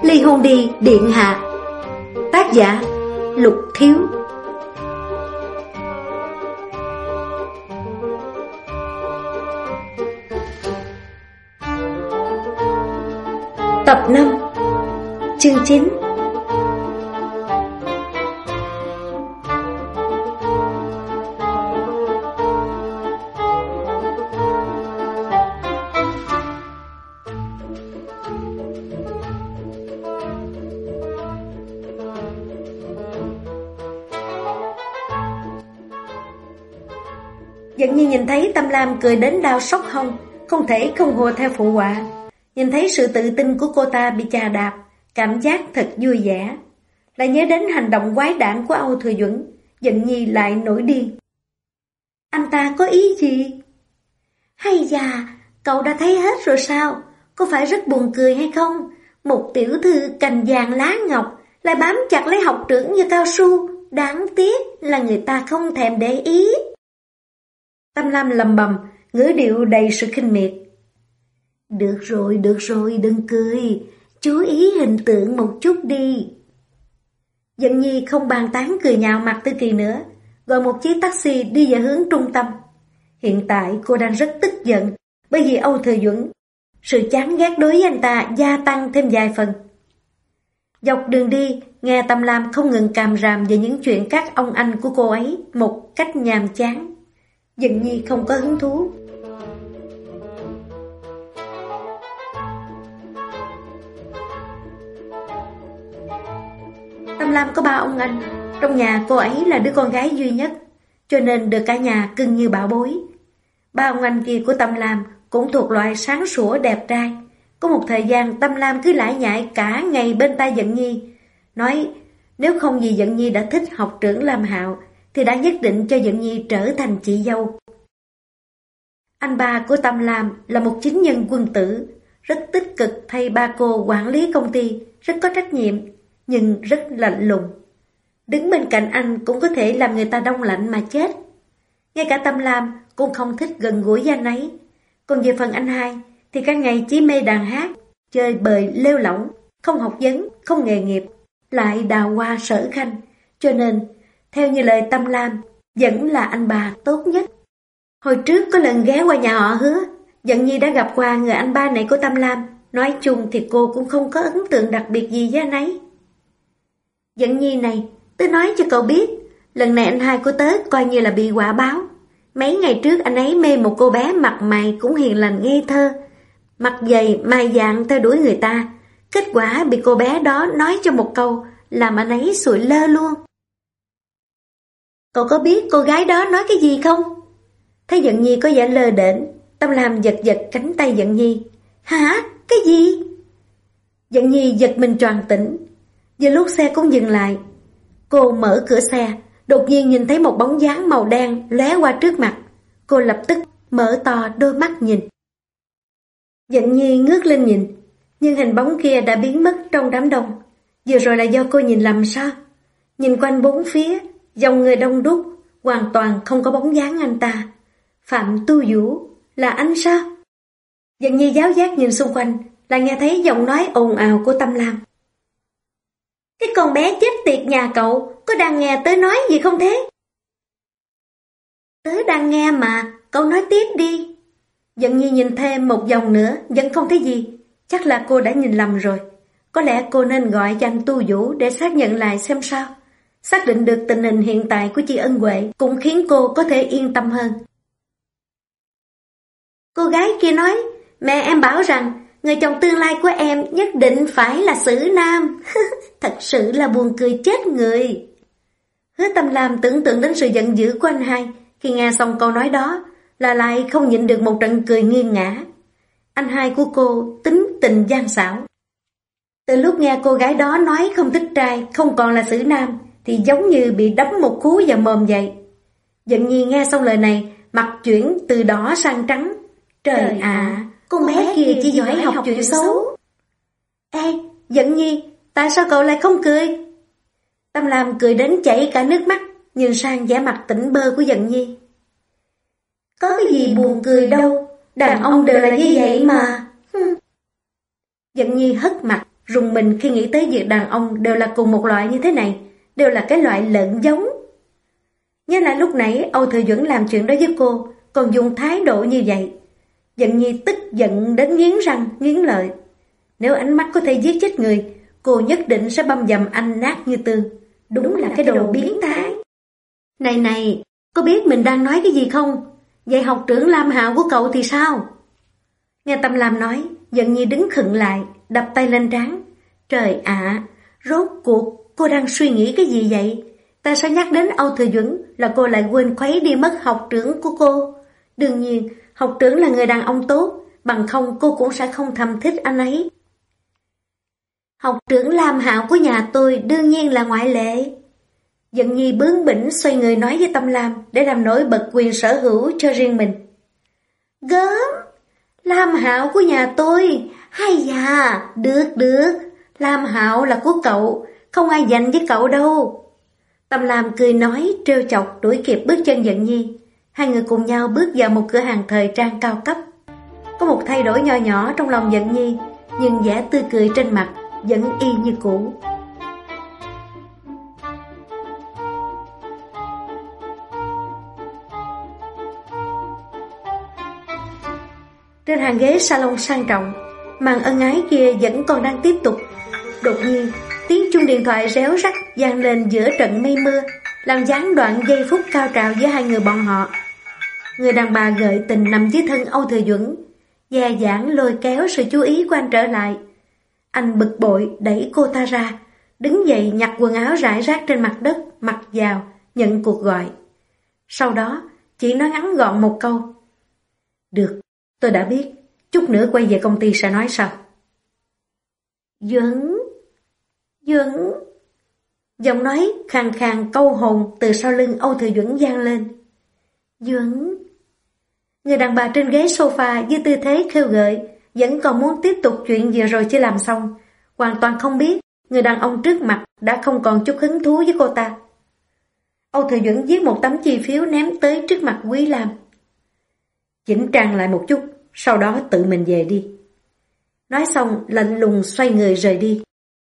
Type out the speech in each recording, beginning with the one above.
ly hôn đi điện hạ. Tác giả Lục Thiếu. Tập 5, chương 9. Dận Nhi nhìn thấy Tâm Lam cười đến đau sốc hông, không thể không hùa theo phụ họa. Nhìn thấy sự tự tin của cô ta bị chà đạp, cảm giác thật vui vẻ. Lại nhớ đến hành động quái đản của Âu Thừa Duẩn, Dận Nhi lại nổi điên. Anh ta có ý gì? Hay da, cậu đã thấy hết rồi sao? Có phải rất buồn cười hay không? Một tiểu thư cành vàng lá ngọc lại bám chặt lấy học trưởng như cao su, đáng tiếc là người ta không thèm để ý. Tâm Lam lầm bầm, ngữ điệu đầy sự khinh miệt. Được rồi, đừng cười, chú ý hình tượng một chút đi. Dận Nhi không bàn tán cười nhạo mặt Tư Kỳ nữa, gọi một chiếc taxi đi về hướng trung tâm. Hiện tại cô đang rất tức giận, bởi vì Âu Thừa Duẩn, sự chán ghét đối với anh ta gia tăng thêm vài phần. Dọc đường đi, nghe Tâm Lam không ngừng càm ràm về những chuyện các ông anh của cô ấy một cách nhàm chán. Dận Nhi không có hứng thú. Tâm Lam có 3 ông anh, trong nhà cô ấy là đứa con gái duy nhất, cho nên được cả nhà cưng như bảo bối. 3 ông anh kia của Tâm Lam cũng thuộc loại sáng sủa đẹp trai. Có một thời gian Tâm Lam cứ lải nhải cả ngày bên tai Dận Nhi, nói nếu không vì Dận Nhi đã thích học trưởng Lam Hạo thì đã nhất định cho Dận Nhi trở thành chị dâu. Anh ba của Tâm Lam là một chính nhân quân tử, rất tích cực thay ba cô quản lý công ty, rất có trách nhiệm, nhưng rất lạnh lùng. Đứng bên cạnh anh cũng có thể làm người ta đông lạnh mà chết. Ngay cả Tâm Lam cũng không thích gần gũi với anh ấy. Còn về phần anh hai thì cả ngày chỉ mê đàn hát, chơi bời lêu lỏng, không học vấn, không nghề nghiệp, lại đào hoa sở khanh. Cho nên, theo như lời Tâm Lam, vẫn là anh bà tốt nhất. Hồi trước có lần ghé qua nhà họ Hứa, Dận Nhi đã gặp qua người anh ba này của Tâm Lam. Nói chung thì cô cũng không có ấn tượng đặc biệt gì với anh ấy. Dận Nhi này, tớ nói cho cậu biết, lần này anh hai của tớ coi như là bị quả báo. Mấy ngày trước anh ấy mê một cô bé mặt mày cũng hiền lành ngây thơ, mặt dày mai dạng theo đuổi người ta. Kết quả bị cô bé đó nói cho một câu, làm anh ấy sụi lơ luôn. Cậu có biết cô gái đó nói cái gì không? Thấy Dận Nhi có vẻ lơ đễnh, Tâm Lam giật giật cánh tay Dận Nhi. Hả? Cái gì? Dận Nhi giật mình choàng tỉnh. Vừa lúc xe cũng dừng lại, cô mở cửa xe, đột nhiên nhìn thấy một bóng dáng màu đen lóe qua trước mặt. Cô lập tức mở to đôi mắt nhìn. Dận Nhi ngước lên nhìn, nhưng hình bóng kia đã biến mất trong đám đông. Vừa rồi là do cô nhìn lầm sao? Nhìn quanh bốn phía, dòng người đông đúc, hoàn toàn không có bóng dáng anh ta. Phạm Tu Vũ, là anh sao? Dận Nhi giáo giác nhìn xung quanh, là nghe thấy giọng nói ồn ào của Tâm Lam. Cái con bé chết tiệt nhà cậu, có đang nghe tớ nói gì không thế? Tớ đang nghe mà, cậu nói tiếp đi. Dận Nhi nhìn thêm một vòng nữa, vẫn không thấy gì. Chắc là cô đã nhìn lầm rồi. Có lẽ cô nên gọi cho anh Tu Vũ để xác nhận lại xem sao. Xác định được tình hình hiện tại của chị Ân Huệ cũng khiến cô có thể yên tâm hơn. Cô gái kia nói, mẹ em bảo rằng người chồng tương lai của em nhất định phải là Sử Nam. Thật sự là buồn cười chết người. Hứa Tâm Lam tưởng tượng đến sự giận dữ của anh hai. Khi nghe xong câu nói đó là lại không nhịn được một trận cười nghiêng ngã. Anh hai của cô tính tình gian xảo. Từ lúc nghe cô gái đó nói không thích trai, không còn là Sử Nam, thì giống như bị đấm một cú vào mồm vậy. Dận Nhi nghe xong lời này, mặt chuyển từ đỏ sang trắng. Trời ạ, con bé kia chỉ giỏi học chuyện xấu. Ê, Dận Nhi, tại sao cậu lại không cười? Tâm Lam cười đến chảy cả nước mắt, nhìn sang vẻ mặt tỉnh bơ của Dận Nhi. Có cái gì buồn cười đâu, đàn ông đều là như vậy mà. Dận Nhi hất mặt, rùng mình khi nghĩ tới việc đàn ông đều là cùng một loại như thế này, đều là cái loại lợn giống. Nhớ lại lúc nãy Âu Thừa Duẩn làm chuyện đó với cô, còn dùng thái độ như vậy. Dận Nhi tức giận đến nghiến răng, nghiến lợi. Nếu ánh mắt có thể giết chết người, cô nhất định sẽ băm dầm anh nát như tương. Đúng là cái đồ biến thái. Này, có biết mình đang nói cái gì không? Vậy học trưởng Lam Hạo của cậu thì sao? Nghe Tâm Lam nói, Dận Nhi đứng khựng lại, đập tay lên trán. Trời ạ, rốt cuộc cô đang suy nghĩ cái gì vậy? Tại sao nhắc đến Âu Thừa Duẩn là cô lại quên khuấy đi mất học trưởng của cô? Đương nhiên, học trưởng là người đàn ông tốt, bằng không cô cũng sẽ không thầm thích anh ấy. Học trưởng Lam Hạo của nhà tôi đương nhiên là ngoại lệ. Dận Nhi bướng bỉnh xoay người nói với Tâm Lam để làm nổi bật quyền sở hữu cho riêng mình. Gớm! Lam Hạo của nhà tôi, hay da, được, Lam Hạo là của cậu, không ai giành với cậu đâu. Tâm Lam cười nói trêu chọc đuổi kịp bước chân Dận Nhi. Hai người cùng nhau bước vào một cửa hàng thời trang cao cấp. Có một thay đổi nho nhỏ trong lòng Dận Nhi, nhưng vẻ tươi cười trên mặt vẫn y như cũ. Trên hàng ghế salon sang trọng, màn ân ái kia vẫn còn đang tiếp tục. Đột nhiên, tiếng chuông điện thoại réo rắt vang lên giữa trận mây mưa, làm gián đoạn giây phút cao trào giữa hai người bọn họ. Người đàn bà gợi tình nằm dưới thân Âu Thừa Duẩn, dè dãn lôi kéo sự chú ý của anh trở lại. Anh bực bội đẩy cô ta ra, đứng dậy nhặt quần áo rải rác trên mặt đất, mặc vào, nhận cuộc gọi. Sau đó, chỉ nói ngắn gọn một câu. Được, tôi đã biết, chút nữa quay về công ty sẽ nói sau. Duẩn. Giọng nói khàn khàn câu hồn từ sau lưng Âu Thừa Duẩn vang lên. Duẩn. Người đàn bà trên ghế sofa với tư thế khêu gợi, vẫn còn muốn tiếp tục chuyện vừa rồi chưa làm xong, hoàn toàn không biết người đàn ông trước mặt đã không còn chút hứng thú với cô ta. Âu Thừa Duẩn viết một tấm chi phiếu ném tới trước mặt Quý Lam. Chỉnh trang lại một chút, sau đó tự mình về đi. Nói xong lạnh lùng xoay người rời đi.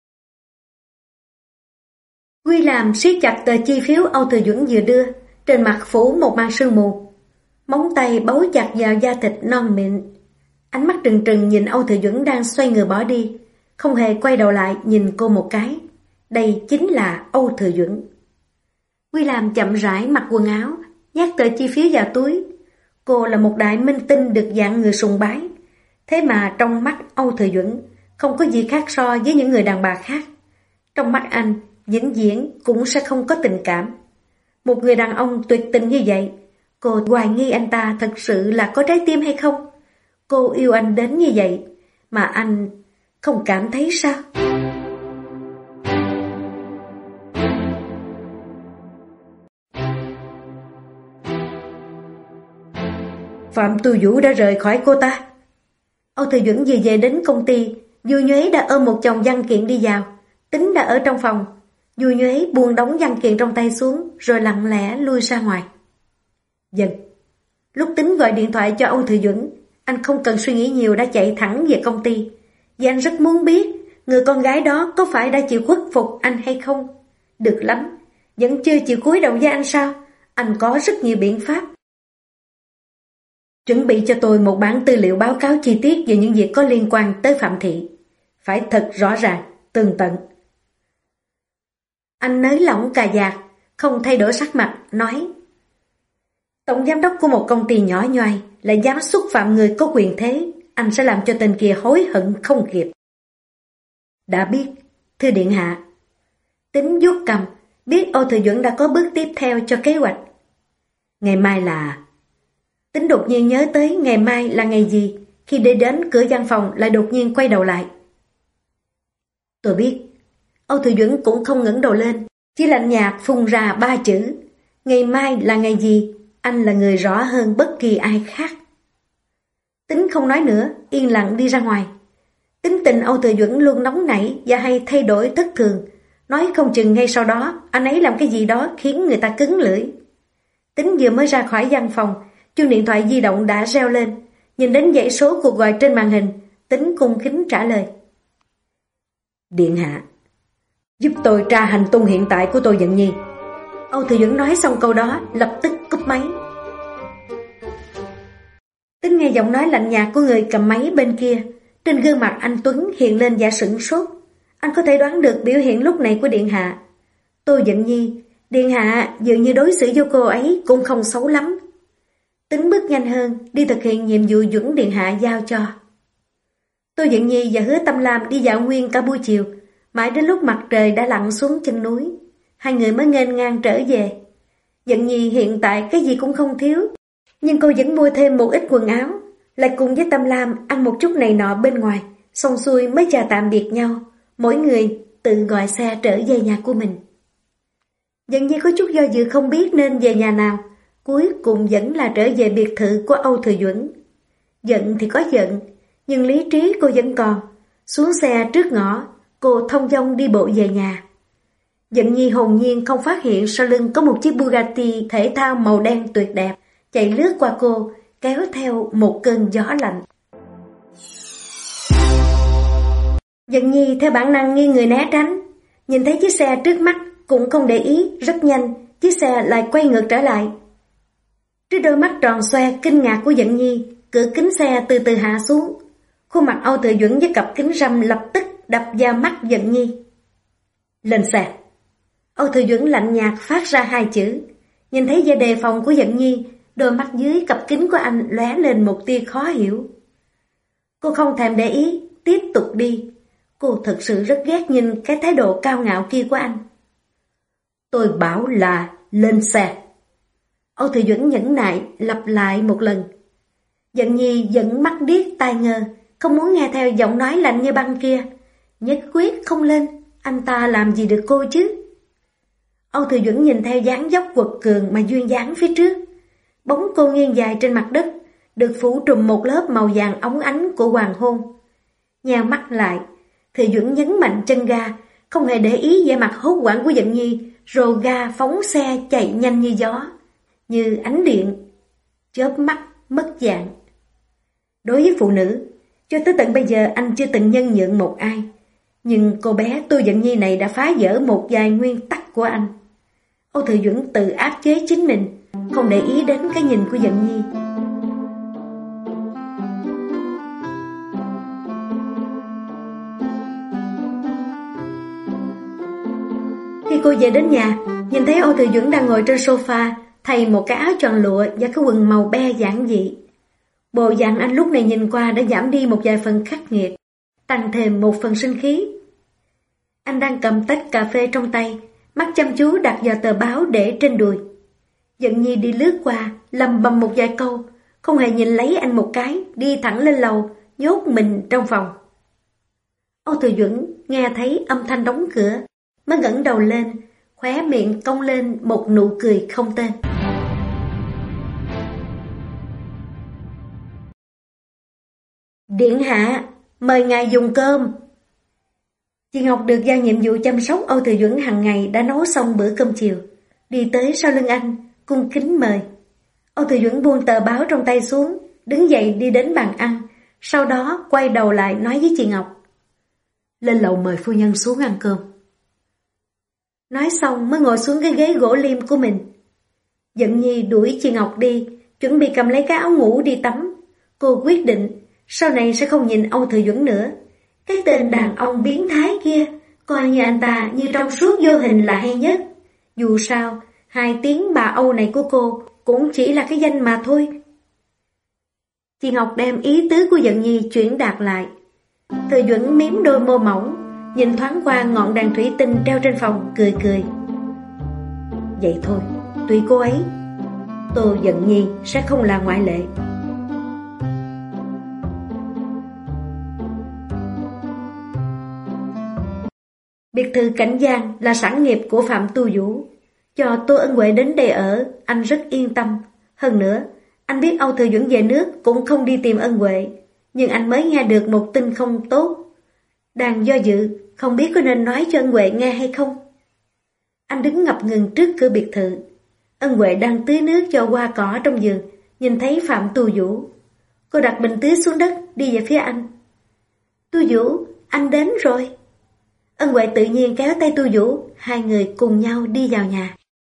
Quý Lam siết chặt tờ chi phiếu Âu Thừa Duẩn vừa đưa, trên mặt phủ một màn sương mù. Móng tay bấu chặt vào da thịt non mịn. Ánh mắt trừng trừng nhìn Âu Thừa Duẩn đang xoay người bỏ đi, không hề quay đầu lại nhìn cô một cái. Đây chính là Âu Thừa Duẩn. Quý Lam chậm rãi mặc quần áo, nhét tờ chi phiếu vào túi. Cô là một đại minh tinh được dạng người sùng bái. Thế mà trong mắt Âu Thừa Duẩn không có gì khác so với những người đàn bà khác. Trong mắt anh, vĩnh viễn cũng sẽ không có tình cảm. Một người đàn ông tuyệt tình như vậy, cô hoài nghi anh ta thật sự là có trái tim hay không? Cô yêu anh đến như vậy, mà anh không cảm thấy sao? Phạm Tu Vũ đã rời khỏi cô ta. Âu Thừa Duẩn vừa về đến công ty, Du Nhuế đã ôm một chồng văn kiện đi vào. Tính đã ở trong phòng. Du Nhuế buông đống văn kiện trong tay xuống, rồi lặng lẽ lui ra ngoài. Dần. Lúc Tính gọi điện thoại cho Âu Thừa Duẩn, anh không cần suy nghĩ nhiều đã chạy thẳng về công ty. Vì anh rất muốn biết người con gái đó có phải đã chịu khuất phục anh hay không. Được lắm, vẫn chưa chịu cúi đầu với anh sao? Anh có rất nhiều biện pháp. Chuẩn bị cho tôi một bản tư liệu báo cáo chi tiết về những việc có liên quan tới Phạm Thị. Phải thật rõ ràng, tường tận. Anh nới lỏng cà vạt, không thay đổi sắc mặt, nói: Tổng giám đốc của một công ty nhỏ nhoài lại dám xúc phạm người có quyền thế, anh sẽ làm cho tên kia hối hận không kịp. Đã biết, thưa điện hạ. Tính vuốt cầm, biết Âu Thừa Duẩn đã có bước tiếp theo cho kế hoạch. Ngày mai là... Tính đột nhiên nhớ tới ngày mai là ngày gì, khi đi đến cửa văn phòng lại đột nhiên quay đầu lại. Tôi biết. Âu Thừa Duẩn cũng không ngẩng đầu lên, chỉ lạnh nhạt phun ra 3 chữ. Ngày mai là ngày gì, anh là người rõ hơn bất kỳ ai khác. Tính không nói nữa, yên lặng đi ra ngoài. Tính tình Âu Thừa Duẩn luôn nóng nảy và hay thay đổi thất thường. Nói không chừng ngay sau đó, anh ấy làm cái gì đó khiến người ta cứng lưỡi. Tính vừa mới ra khỏi văn phòng, chuông điện thoại di động đã reo lên. Nhìn đến dãy số cuộc gọi trên màn hình, Tính cung kính trả lời. Điện hạ, giúp tôi tra hành tung hiện tại của Tô Dận Nhi. Âu Thừa Duẩn nói xong câu đó, lập tức cúp máy. Tính nghe giọng nói lạnh nhạt của người cầm máy bên kia, trên gương mặt anh Tuấn hiện lên vẻ sửng sốt. Anh có thể đoán được biểu hiện lúc này của điện hạ. Tô Dận Nhi, điện hạ dường như đối xử với cô ấy cũng không xấu lắm. Tính bước nhanh hơn, đi thực hiện nhiệm vụ Duẩn điện hạ giao cho. Tô Dận Nhi và Hứa Tâm Lam đi dạo nguyên cả buổi chiều, mãi đến lúc mặt trời đã lặn xuống chân núi, hai người mới nghênh ngang trở về. Dận Nhi hiện tại cái gì cũng không thiếu, nhưng cô vẫn mua thêm một ít quần áo, lại cùng với Tâm Lam ăn một chút này nọ bên ngoài, xong xuôi mới chào tạm biệt nhau, mỗi người tự gọi xe trở về nhà của mình. Dận Nhi có chút do dự không biết nên về nhà nào, cuối cùng vẫn là trở về biệt thự của Âu Thừa Duẩn. Giận thì có giận, nhưng lý trí cô vẫn còn. Xuống xe trước ngõ, cô thong dong đi bộ về nhà. Dận Nhi hồn nhiên không phát hiện sau lưng có một chiếc Bugatti thể thao màu đen tuyệt đẹp chạy lướt qua cô, kéo theo một cơn gió lạnh. Dận Nhi theo bản năng nghiêng người né tránh, nhìn thấy chiếc xe trước mắt cũng không để ý, rất nhanh chiếc xe lại quay ngược trở lại. Trước đôi mắt tròn xoe kinh ngạc của Dận Nhi, cửa kính xe từ từ hạ xuống. Khuôn mặt Âu Thừa Duẩn với cặp kính râm lập tức đập vào mắt Dận Nhi. Lên xe. Âu Thừa Duẩn lạnh nhạt phát ra hai chữ. Nhìn thấy vẻ đề phòng của Dận Nhi, đôi mắt dưới cặp kính của anh lóe lên một tia khó hiểu. Cô không thèm để ý, tiếp tục đi. Cô thật sự rất ghét nhìn cái thái độ cao ngạo kia của anh. Tôi bảo là lên xe. Âu Thừa Duẩn nhẫn nại lặp lại một lần. Dận Nhi vẫn mắt điếc tai ngơ, không muốn nghe theo giọng nói lạnh như băng kia. Nhất quyết không lên, anh ta làm gì được cô chứ? Âu Thừa Duẩn nhìn theo dáng dốc quật cường mà duyên dáng phía trước. Bóng cô nghiêng dài trên mặt đất, được phủ trùm một lớp màu vàng óng ánh của hoàng hôn. Nheo mắt lại, Thừa Duẩn nhấn mạnh chân ga, không hề để ý vẻ mặt hốt hoảng của Dận Nhi, rồ ga phóng xe chạy nhanh như gió, như ánh điện, chớp mắt mất dạng. Đối với phụ nữ, cho tới tận bây giờ anh chưa từng nhân nhượng một ai, nhưng cô bé Tô Dận Nhi này đã phá vỡ một vài nguyên tắc của anh. Âu Thừa Duẩn tự áp chế chính mình, không để ý đến cái nhìn của Dận Nhi. Khi cô về đến nhà, nhìn thấy Âu Thừa Duẩn đang ngồi trên sofa, thay một cái áo tròn lụa và cái quần màu be giản dị. Bộ dạng anh lúc này nhìn qua đã giảm đi một vài phần khắc nghiệt, tăng thêm một phần sinh khí. Anh đang cầm tách cà phê trong tay, mắt chăm chú đặt vào tờ báo để trên đùi. Dận Nhi đi lướt qua, lầm bầm một vài câu, không hề nhìn lấy anh một cái, đi thẳng lên lầu, nhốt mình trong phòng. Âu Thừa Duẩn nghe thấy âm thanh đóng cửa, mới ngẩng đầu lên, khóe miệng cong lên một nụ cười không tên. Điện hạ, mời ngài dùng cơm. Chị Ngọc được giao nhiệm vụ chăm sóc Âu Thừa Duẩn hàng ngày đã nấu xong bữa cơm chiều, đi tới sau lưng anh, cung kính mời. Âu Thừa Duẩn buông tờ báo trong tay xuống, đứng dậy đi đến bàn ăn, sau đó quay đầu lại nói với chị Ngọc. Lên lầu mời phu nhân xuống ăn cơm. Nói xong mới ngồi xuống cái ghế gỗ lim của mình. Dận Nhi đuổi chị Ngọc đi, chuẩn bị cầm lấy cái áo ngủ đi tắm. Cô quyết định sau này sẽ không nhìn Âu Thừa Duẩn nữa. Cái tên đàn ông biến thái kia, coi như anh ta như trong suốt vô hình là hay nhất. Dù sao, hai tiếng bà Âu này của cô cũng chỉ là cái danh mà thôi. Chị Ngọc đem ý tứ của Dận Nhi chuyển đạt lại. Thừa Duẩn miếm đôi môi mỏng, nhìn thoáng qua ngọn đèn thủy tinh treo trên phòng, cười cười. Vậy thôi, tùy cô ấy. Tô Dận Nhi sẽ không là ngoại lệ. Biệt thự Cảnh Giang là sản nghiệp của Phạm Tu Vũ. Cho Tô Ân Huệ đến đây ở, anh rất yên tâm. Hơn nữa, anh biết Âu Thừa Duẩn về nước cũng không đi tìm Ân Huệ, nhưng anh mới nghe được một tin không tốt. Đang do dự, không biết có nên nói cho Ân Huệ nghe hay không. Anh đứng ngập ngừng trước cửa biệt thự. Ân Huệ đang tưới nước cho hoa cỏ trong vườn, nhìn thấy Phạm Tu Vũ. Cô đặt bình tưới xuống đất, đi về phía anh. Tu Vũ, anh đến rồi. Ân Huệ tự nhiên kéo tay Tu Vũ, hai người cùng nhau đi vào nhà.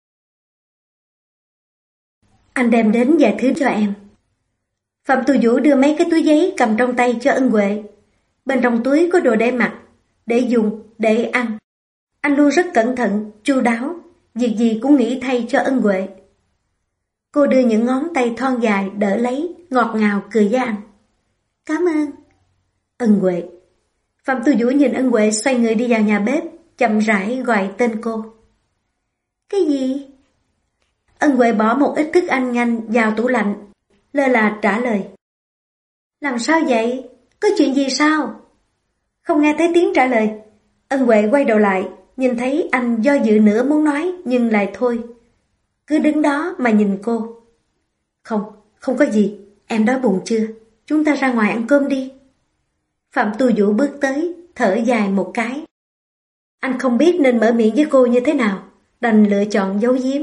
Anh đem đến vài thứ cho em. Phạm Tu Vũ đưa mấy cái túi giấy cầm trong tay cho Ân Huệ. Bên trong túi có đồ để mặc, để dùng, để ăn. Anh luôn rất cẩn thận, chu đáo, việc gì cũng nghĩ thay cho Ân Huệ. Cô đưa những ngón tay thon dài đỡ lấy, ngọt ngào cười với anh. Cảm ơn. Ân Huệ. Phạm Tu Vũ nhìn Ân Huệ xoay người đi vào nhà bếp, chậm rãi gọi tên cô. Cái gì? Ân Huệ bỏ một ít thức ăn nhanh vào tủ lạnh, lơ là trả lời. Làm sao vậy? Có chuyện gì sao? Không nghe thấy tiếng trả lời. Ân Huệ quay đầu lại, nhìn thấy anh do dự nữa muốn nói nhưng lại thôi. Cứ đứng đó mà nhìn cô. Không có gì, em đói bụng chưa? Chúng ta ra ngoài ăn cơm đi. Phạm Tu Vũ bước tới, thở dài một cái. Anh không biết nên mở miệng với cô như thế nào, đành lựa chọn giấu giếm.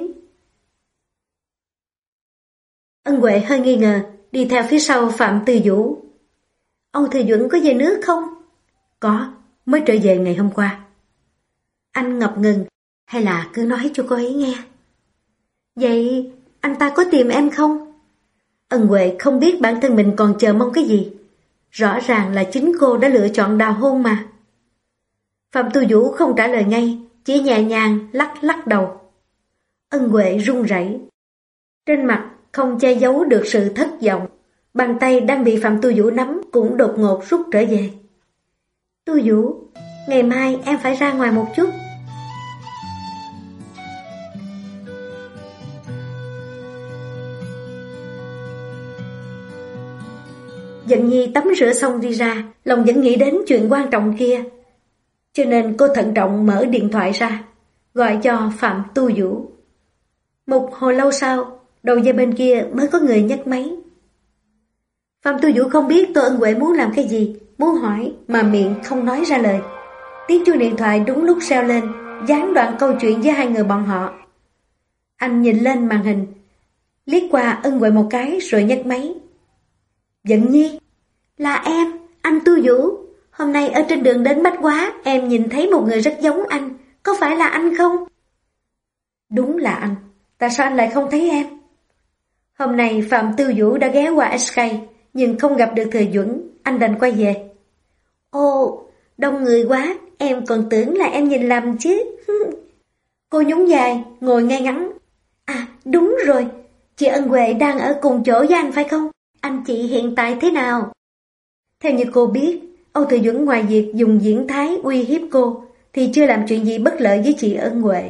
Ân Huệ hơi nghi ngờ, đi theo phía sau Phạm Tư Vũ. Ông Thừa Duẩn có về nước không? Có, mới trở về ngày hôm qua. Anh ngập ngừng, hay là cứ nói cho cô ấy nghe. Vậy anh ta có tìm em không? Ân Huệ không biết bản thân mình còn chờ mong cái gì. Rõ ràng là chính cô đã lựa chọn đào hôn mà. Phạm Tu Vũ không trả lời ngay, chỉ nhẹ nhàng lắc đầu. Ân Huệ run rẩy. Trên mặt không che giấu được sự thất vọng. Bàn tay đang bị Phạm Tu Vũ nắm cũng đột ngột rút trở về. Tu Vũ, ngày mai em phải ra ngoài một chút. Dận Nhi tắm rửa xong đi ra, lòng vẫn nghĩ đến chuyện quan trọng kia. Cho nên cô thận trọng mở điện thoại ra, gọi cho Phạm Tu Vũ. Một hồi lâu sau, đầu dây bên kia mới có người nhấc máy. Phạm Tu Vũ không biết Tô Ân Huệ muốn làm cái gì, muốn hỏi mà miệng không nói ra lời. Tiếng chuông điện thoại đúng lúc reo lên, gián đoạn câu chuyện với hai người bọn họ. Anh nhìn lên màn hình, liếc qua Ân Huệ một cái rồi nhấc máy. Dận Nhi, là em, anh Tu Vũ. Hôm nay ở trên đường đến Bách Hóa, em nhìn thấy một người rất giống anh, có phải là anh không? Đúng là anh, tại sao anh lại không thấy em? Hôm nay Phạm Tu Vũ đã ghé qua SK, nhưng không gặp được Thừa Duẩn, anh đành quay về. Ồ, đông người quá, em còn tưởng là em nhìn lầm chứ. Cô nhún vai, ngồi ngay ngắn. À, đúng rồi, chị Ân Huệ đang ở cùng chỗ với anh phải không? Anh chị hiện tại thế nào? Theo như cô biết, Âu Thừa Duẩn ngoài việc dùng diễn thái uy hiếp cô, thì chưa làm chuyện gì bất lợi với chị Ân Huệ.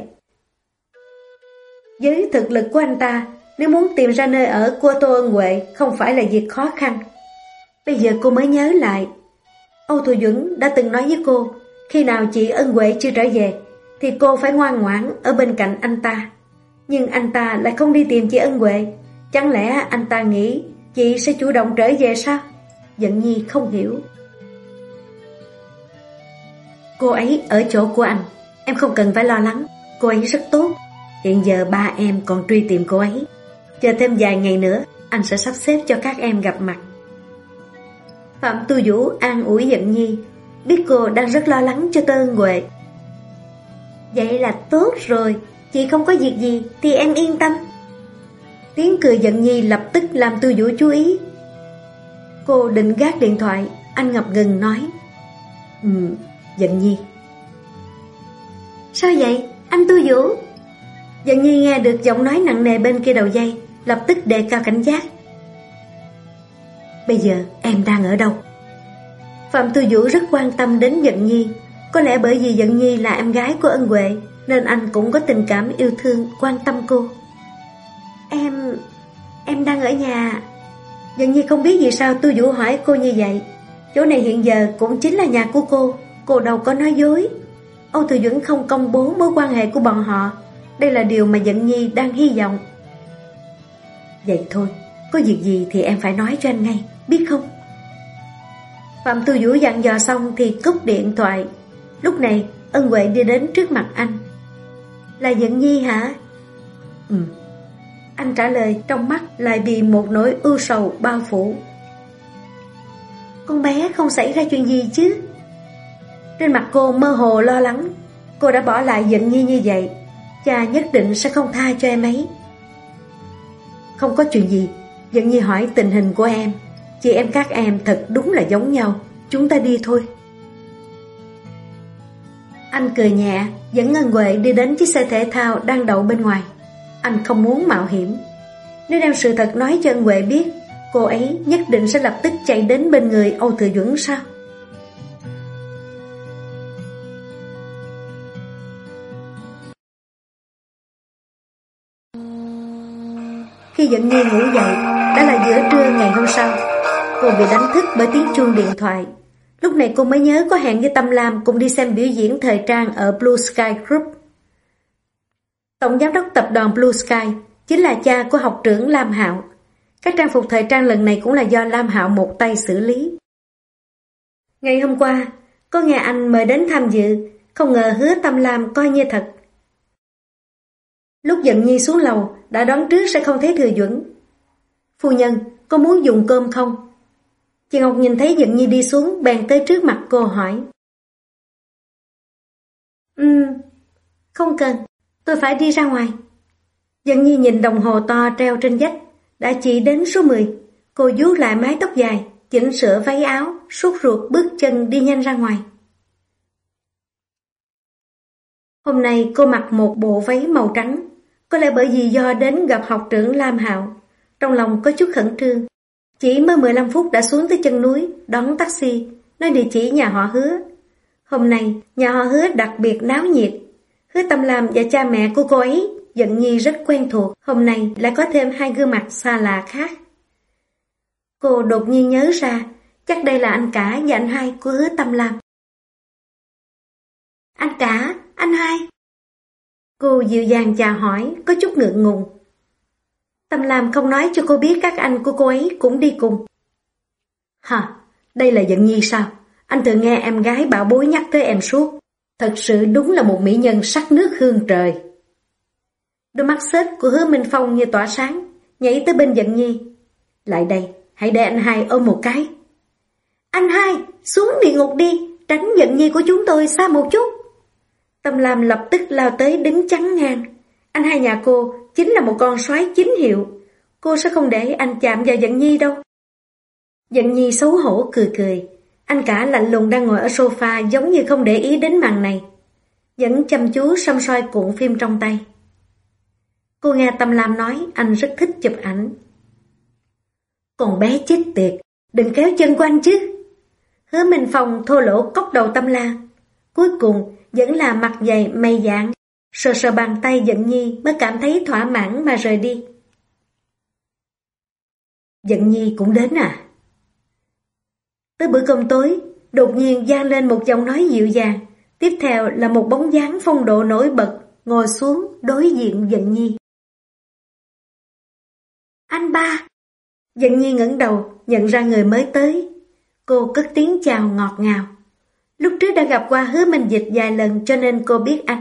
Với thực lực của anh ta, nếu muốn tìm ra nơi ở của Tô Ân Huệ không phải là việc khó khăn. Bây giờ cô mới nhớ lại, Âu Thừa Duẩn đã từng nói với cô, khi nào chị Ân Huệ chưa trở về, thì cô phải ngoan ngoãn ở bên cạnh anh ta. Nhưng anh ta lại không đi tìm chị Ân Huệ. Chẳng lẽ anh ta nghĩ chị sẽ chủ động trở về sao? Dận Nhi không hiểu. Cô ấy ở chỗ của anh, em không cần phải lo lắng, cô ấy rất tốt. Hiện giờ ba em còn truy tìm cô ấy. Chờ thêm vài ngày nữa, anh sẽ sắp xếp cho các em gặp mặt. Phạm Tu Vũ an ủi Dận Nhi, biết cô đang rất lo lắng cho Tô Ân Huệ. Vậy là tốt rồi, chị không có việc gì thì em yên tâm. Tiếng cười Dận Nhi lập tức làm Tu Vũ chú ý. Cô định gác điện thoại, anh ngập ngừng nói. Dận Nhi. Sao vậy, anh Tu Vũ? Dận Nhi nghe được giọng nói nặng nề bên kia đầu dây, lập tức đề cao cảnh giác. Bây giờ em đang ở đâu? Phạm Tu Vũ rất quan tâm đến Dận Nhi. Có lẽ bởi vì Dận Nhi là em gái của Ân Huệ, nên anh cũng có tình cảm yêu thương, quan tâm cô. Em đang ở nhà. Dận Nhi không biết vì sao Tu Vũ hỏi cô như vậy. Chỗ này hiện giờ cũng chính là nhà của cô đâu có nói dối. Âu Thừa Duẩn không công bố mối quan hệ của bọn họ. Đây là điều mà Dận Nhi đang hy vọng. Vậy thôi, có việc gì thì em phải nói cho anh ngay, biết không? Phạm Tu Vũ dặn dò xong thì cúp điện thoại. Lúc này Ân Huệ đi đến trước mặt anh. Là Dận Nhi hả? Anh trả lời, trong mắt lại bị một nỗi ưu sầu bao phủ. Con bé không xảy ra chuyện gì chứ? Trên mặt cô mơ hồ lo lắng. Cô đã bỏ lại Dận Nhi như vậy, cha nhất định sẽ không tha cho em ấy. Không có chuyện gì. Dận Nhi hỏi tình hình của em. Chị em các em thật đúng là giống nhau. Chúng ta đi thôi. Anh cười nhẹ, dẫn Ngân Huệ đi đến chiếc xe thể thao đang đậu bên ngoài. Anh không muốn mạo hiểm. Nếu đem sự thật nói cho Ngân Huệ biết, cô ấy nhất định sẽ lập tức chạy đến bên người Âu Thừa Duẩn sao? Khi Dận Nhi ngủ dậy, đã là giữa trưa ngày hôm sau. Cô bị đánh thức bởi tiếng chuông điện thoại. Lúc này cô mới nhớ có hẹn với Tâm Lam cùng đi xem biểu diễn thời trang ở Blue Sky Group. Tổng giám đốc tập đoàn Blue Sky chính là cha của học trưởng Lam Hạo. Các trang phục thời trang lần này cũng là do Lam Hạo một tay xử lý. Ngày hôm qua, có nghe anh mời đến tham dự, không ngờ Hứa Tâm Lam coi như thật. Lúc Dận Nhi xuống lầu, đã đoán trước sẽ không thấy Thừa Duẩn. Phu nhân, có muốn dùng cơm không? Chị Ngọc nhìn thấy Dận Nhi đi xuống, bèn tới trước mặt cô hỏi. Không cần, tôi phải đi ra ngoài. Dận Nhi nhìn đồng hồ to treo trên vách, đã chỉ đến số 10. Cô vuốt lại mái tóc dài, chỉnh sửa váy áo, sốt ruột bước chân đi nhanh ra ngoài. Hôm nay cô mặc một bộ váy màu trắng, có lẽ bởi vì do đến gặp học trưởng Lam Hạo, trong lòng có chút khẩn trương. Chỉ mới 15 phút đã xuống tới chân núi, đón taxi, nói địa chỉ nhà họ Hứa. Hôm nay, nhà họ Hứa đặc biệt náo nhiệt. Hứa Tâm Lam và cha mẹ của cô ấy, Dận Nhi rất quen thuộc, hôm nay lại có thêm hai gương mặt xa lạ khác. Cô đột nhiên nhớ ra, chắc đây là anh cả và anh hai của Hứa Tâm Lam. Anh cả, anh hai. Cô dịu dàng chào hỏi, có chút ngượng ngùng. Tâm Lam không nói cho cô biết các anh của cô ấy cũng đi cùng. Hả, đây là Dận Nhi sao? Anh thường nghe em gái bảo bối nhắc tới em suốt. Thật sự đúng là một mỹ nhân sắc nước hương trời. Đôi mắt xếch của Hứa Minh Phong như tỏa sáng, nhảy tới bên Dận Nhi. Lại đây, hãy để anh hai ôm một cái. Anh hai, xuống địa ngục đi, tránh Dận Nhi của chúng tôi xa một chút. Tâm Lam lập tức lao tới đứng chắn ngang. Anh hai nhà cô chính là một con soái chính hiệu. Cô sẽ không để anh chạm vào Dận Nhi đâu. Dận Nhi xấu hổ cười cười. Anh cả lạnh lùng đang ngồi ở sofa giống như không để ý đến màn này, vẫn chăm chú săm soi cuộn phim trong tay. Cô nghe Tâm Lam nói anh rất thích chụp ảnh. Còn bé chết tiệt, đừng kéo chân của anh chứ. Hứa Minh Phong thô lỗ cốc đầu Tâm Lam. Cuối cùng vẫn là mặt dày mày dạn, sờ sờ bàn tay Dận Nhi mới cảm thấy thỏa mãn mà rời đi. Dận Nhi cũng đến à? Tới bữa cơm tối, đột nhiên vang lên một giọng nói dịu dàng, tiếp theo là một bóng dáng phong độ nổi bật, ngồi xuống đối diện Dận Nhi. Anh ba! Dận Nhi ngẩng đầu, nhận ra người mới tới. Cô cất tiếng chào ngọt ngào. Lúc trước đã gặp qua Hứa Minh Dịch vài lần cho nên cô biết anh.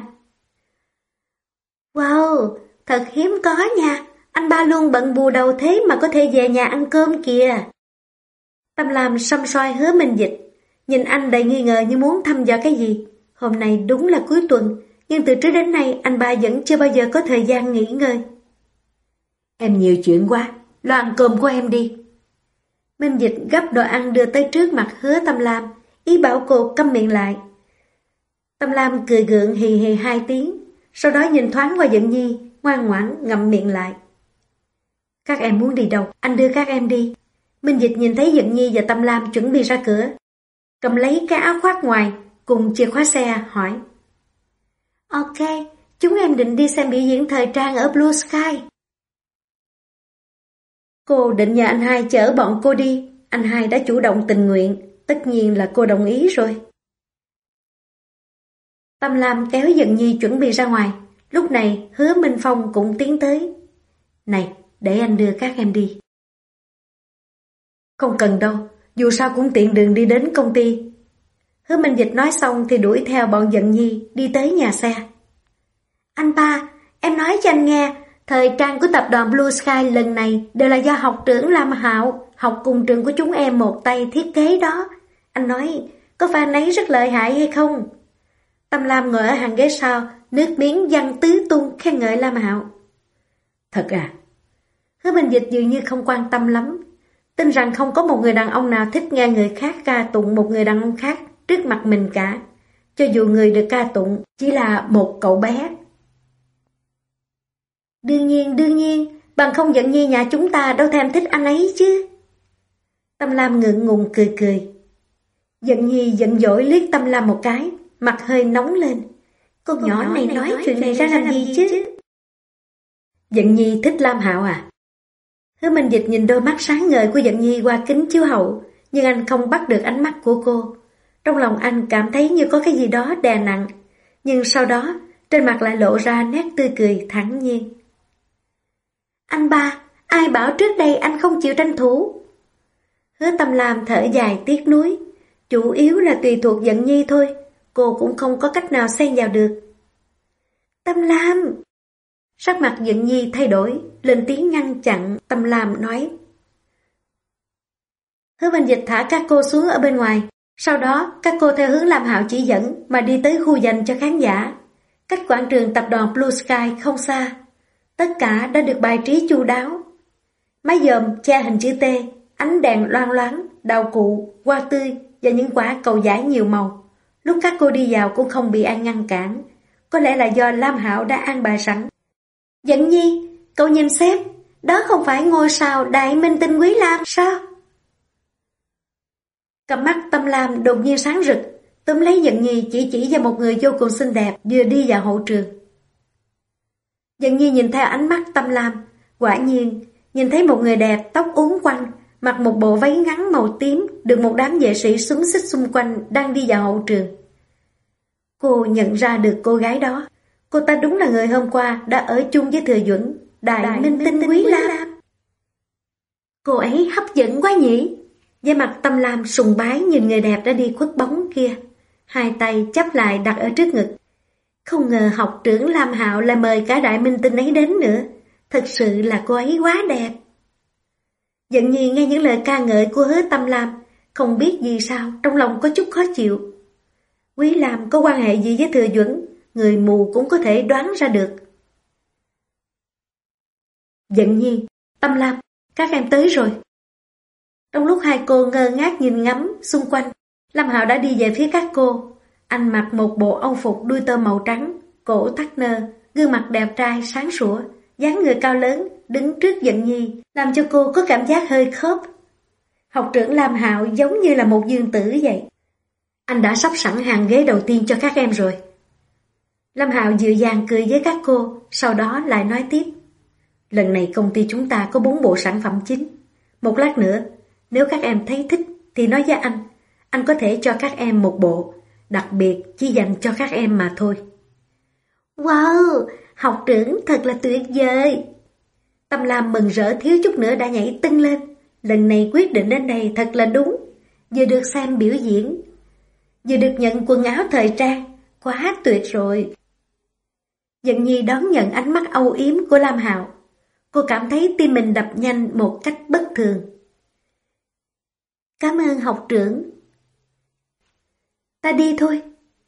Wow, thật hiếm có nha, anh ba luôn bận bù đầu thế mà có thể về nhà ăn cơm kìa. Tâm Lam săm soi Hứa Minh Dịch, nhìn anh đầy nghi ngờ như muốn thăm dò cái gì. Hôm nay đúng là cuối tuần, nhưng từ trước đến nay anh ba vẫn chưa bao giờ có thời gian nghỉ ngơi. Em nhiều chuyện quá, lo ăn cơm của em đi. Minh Dịch gấp đồ ăn đưa tới trước mặt Hứa Tâm Lam, ý bảo cô câm miệng lại. Tâm Lam cười gượng hì hì 2 tiếng, sau đó nhìn thoáng qua Dận Nhi, ngoan ngoãn ngậm miệng lại. Các em muốn đi đâu, anh đưa các em đi. Minh Dịch nhìn thấy Dận Nhi và Tâm Lam chuẩn bị ra cửa, cầm lấy cái áo khoác ngoài cùng chìa khóa xe hỏi. Ok, chúng em định đi xem biểu diễn thời trang ở Blue Sky. Cô định nhờ anh hai chở bọn cô đi, anh hai đã chủ động tình nguyện, tất nhiên là cô đồng ý rồi. Tâm Lam kéo Dận Nhi chuẩn bị ra ngoài, lúc này Hứa Minh Phong cũng tiến tới. Này, để anh đưa các em đi. Không cần đâu, dù sao cũng tiện đường đi đến công ty. Hứa Minh Dịch nói xong thì đuổi theo bọn Dận Nhi đi tới nhà xe. Anh ba, em nói cho anh nghe, thời trang của tập đoàn Blue Sky lần này đều là do học trưởng Lam Hạo, học cùng trường của chúng em một tay thiết kế đó. Anh nói, có phải anh ấy rất lợi hại hay không? Tâm Lam ngồi ở hàng ghế sau, nước miếng văng tứ tung khen ngợi Lam Hạo. Thật à? Hứa Minh Dịch dường như không quan tâm lắm, tin rằng không có một người đàn ông nào thích nghe người khác ca tụng một người đàn ông khác trước mặt mình cả, cho dù người được ca tụng chỉ là một cậu bé. Đương nhiên, bằng không Dận Nhi nhà chúng ta đâu thèm thích anh ấy chứ. Tâm Lam ngượng ngùng cười. Dận Nhi giận dỗi liếc Tâm Lam một cái, mặt hơi nóng lên. Con nhỏ này nói chuyện này ra làm gì chứ? Dận Nhi thích Lam Hạo à? Hứa Minh Dịch nhìn đôi mắt sáng ngời của Dận Nhi qua kính chiếu hậu, nhưng anh không bắt được ánh mắt của cô. Trong lòng anh cảm thấy như có cái gì đó đè nặng, nhưng sau đó trên mặt lại lộ ra nét tươi cười thản nhiên. Anh ba, ai bảo trước đây anh không chịu tranh thủ? Hứa Tâm Lam thở dài tiếc nuối, chủ yếu là tùy thuộc Dận Nhi thôi, cô cũng không có cách nào xen vào được. Tâm Lam! Sắc mặt Dận Nhi thay đổi, lên tiếng ngăn chặn. Tâm Lam nói. Hứa Minh Dịch thả các cô xuống ở bên ngoài, sau đó các cô theo hướng Lam Hạo chỉ dẫn mà đi tới khu dành cho khán giả, cách quảng trường tập đoàn Blue Sky không xa. Tất cả đã được bài trí chu đáo. Mái dòm che hình chữ T, ánh đèn loang loáng, đào cụ, hoa tươi và những quả cầu vải nhiều màu. Lúc các cô đi vào cũng không bị ai ngăn cản, có lẽ là do Lam Hạo đã an bài sẵn. Dận Nhi, cậu nhìn xem, đó không phải ngôi sao đại minh tinh Quý Lam sao? Cặp mắt Tâm Lam đột nhiên sáng rực, túm lấy Dận Nhi chỉ vào một người vô cùng xinh đẹp vừa đi vào hậu trường. Dận Nhi nhìn theo ánh mắt Tâm Lam, quả nhiên nhìn thấy một người đẹp tóc uốn quanh, mặc một bộ váy ngắn màu tím, được một đám vệ sĩ xúm xích xung quanh đang đi vào hậu trường. Cô nhận ra được cô gái đó. Cô ta đúng là người hôm qua đã ở chung với Thừa Duẩn, đại minh tinh Quý Lam. Cô ấy hấp dẫn quá nhỉ? Vẻ mặt Tâm Lam sùng bái nhìn người đẹp đã đi khuất bóng kia, hai tay chắp lại đặt ở trước ngực. Không ngờ học trưởng Lam Hạo lại mời cả đại minh tinh ấy đến nữa, thật sự là cô ấy quá đẹp. Dận Nhi nghe những lời ca ngợi của Hứa Tâm Lam, không biết vì sao trong lòng có chút khó chịu. Quý Lam có quan hệ gì với Thừa Duẩn, người mù cũng có thể đoán ra được. Dận Nhi, Tâm Lam, các em tới rồi. Trong lúc hai cô ngơ ngác nhìn ngắm xung quanh, Lam Hạo đã đi về phía các cô. Anh mặc một bộ âu phục đuôi tơ màu trắng, cổ thắt nơ, gương mặt đẹp trai sáng sủa, dáng người cao lớn, đứng trước Dận Nhi, làm cho cô có cảm giác hơi khớp. Học trưởng Lam Hạo giống như là một dương tử vậy. Anh đã sắp sẵn hàng ghế đầu tiên cho các em rồi. Lam Hạo dịu dàng cười với các cô, sau đó lại nói tiếp. Lần này công ty chúng ta có 4 bộ sản phẩm chính. Một lát nữa, nếu các em thấy thích thì nói với anh có thể cho các em một bộ, đặc biệt chỉ dành cho các em mà thôi. Wow, học trưởng thật là tuyệt vời. Tâm Lam mừng rỡ thiếu chút nữa đã nhảy tưng lên. Lần này quyết định đến đây thật là đúng. Vừa được xem biểu diễn, vừa được nhận quần áo thời trang, quá tuyệt rồi. Dận Nhi đón nhận ánh mắt âu yếm của Lam Hạo. Cô cảm thấy tim mình đập nhanh một cách bất thường. Cảm ơn học trưởng. Ta đi thôi.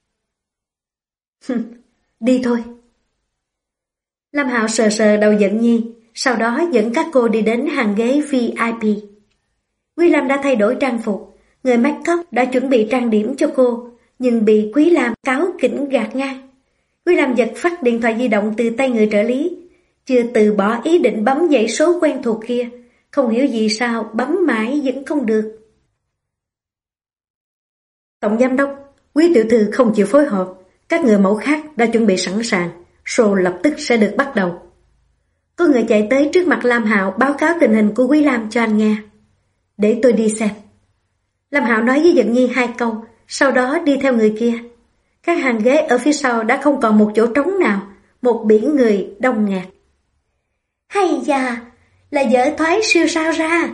Đi thôi. Lam Hạo sờ sờ đầu Dận Nhi, sau đó dẫn các cô đi đến hàng ghế VIP. Quý Lam đã thay đổi trang phục, người make up đã chuẩn bị trang điểm cho cô, nhưng bị Quý Lam cáu kỉnh gạt ngang. Quý Lam giật phát điện thoại di động từ tay người trợ lý, chưa từ bỏ ý định bấm dãy số quen thuộc kia, không hiểu vì sao bấm mãi vẫn không được. Tổng giám đốc, Quý tiểu thư không chịu phối hợp, các người mẫu khác đã chuẩn bị sẵn sàng, show lập tức sẽ được bắt đầu. Có người chạy tới trước mặt Lam Hạo báo cáo tình hình của Quý Lam cho anh nghe. Để tôi đi xem. Lam Hạo nói với Dận Nhi 2 câu, sau đó đi theo người kia. Các hàng ghế ở phía sau đã không còn một chỗ trống nào, một biển người đông nghẹt. Hay da, là vợ thoái siêu sao ra.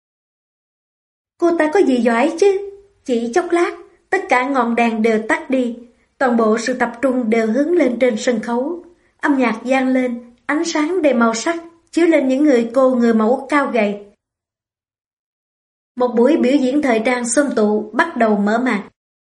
Cô ta có gì giỏi chứ? Chỉ chốc lát, tất cả ngọn đèn đều tắt đi, toàn bộ sự tập trung đều hướng lên trên sân khấu. Âm nhạc vang lên, ánh sáng đầy màu sắc chiếu lên những người mẫu cao gầy. Một buổi biểu diễn thời trang xôm tụ bắt đầu mở màn.